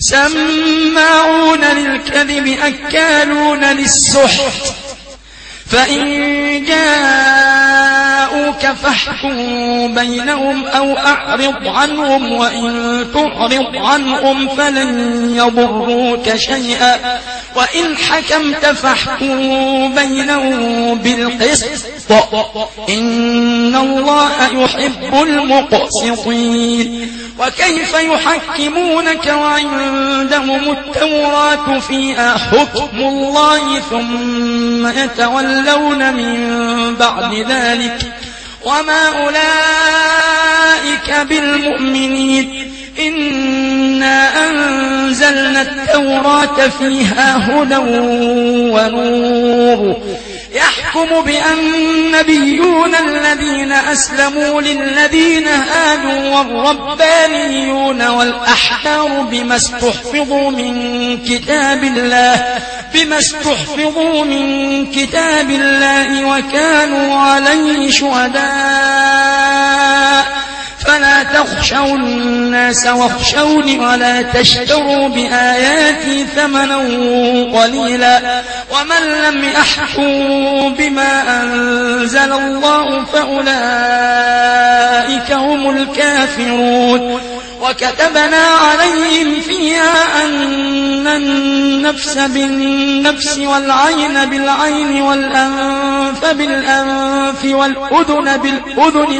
سماعون للكذب أكالون للسحت فإن جاءوك فاحكم بينهم أو أعرض عنهم وإن تعرض عنهم فلن يضروك شيئا وإن حكمت فاحكم بينهم بالقسط إن الله يحب المقسطين وكيف يحكمونك وعندهم التوراة فيها حكم الله ثم يتولون من بعد ذلك وما أولئك بالمؤمنين إنا أنزلنا التوراة فيها هدى ونور يحكم بها النبيون الذين أسلموا للذين هادوا والربانيون والأحبار بما استحفظوا من كتاب الله وكانوا عليه شهداء فلا تخشوا الناس واخشوني ولا تشتروا بآياتي ثمنا قليلا ومن لم يحكم بما أنزل الله فأولئك هم الكافرون وكتبنا عليهم فيها أن النفس بالنفس والعين بالعين والأنف بالأنف والأذن بالأذن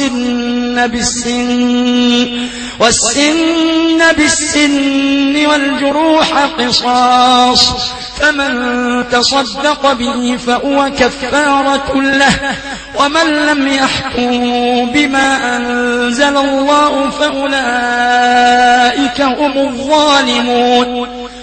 والسن بالسن والجروح قصاص فمن تصدق به فهو كفارة له ومن لم يحكم بما أنزل الله فأولئك هم الظالمون